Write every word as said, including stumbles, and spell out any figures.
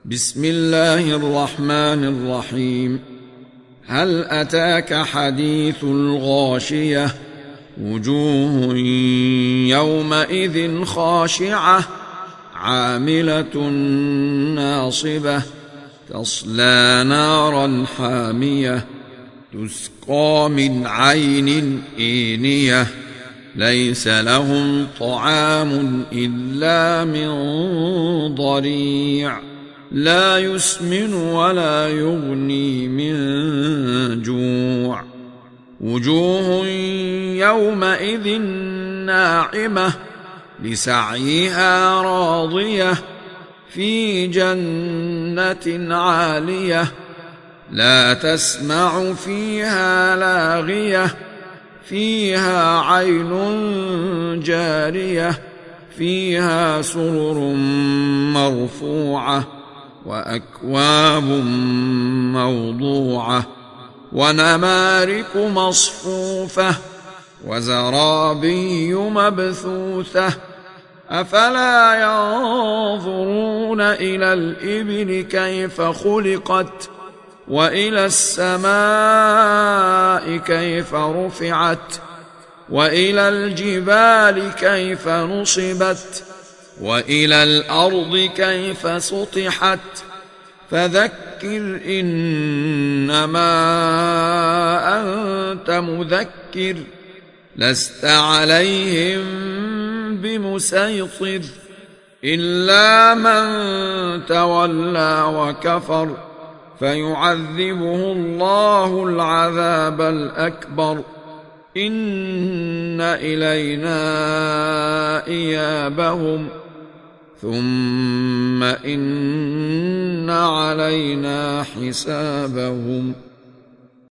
بسم الله الرحمن الرحيم. هل أتاك حديث الغاشية؟ وجوه يومئذ خاشعة عاملة ناصبة تصلى نارا حامية تسقى من عين آنية ليس لهم طعام إلا من ضريع لا يسمن ولا يغني من جوع. وجوه يومئذ ناعمة لسعيها راضية في جنة عالية لا تسمع فيها لاغية فيها عين جارية فيها سرر مرفوعة وأكواب موضوعة ونمارق مصفوفة وزرابي مبثوثة أفلا ينظرون إلى الإبل كيف خلقت وإلى السماء كيف رفعت وإلى الجبال كيف نصبت وإلى الأرض كيف سطحت فذكر إنما أنت مذكر لست عليهم بمسيطر إلا من تولى وكفر فيعذبه الله العذاب الأكبر إن إلينا إيابهم ثم إن علينا حسابهم.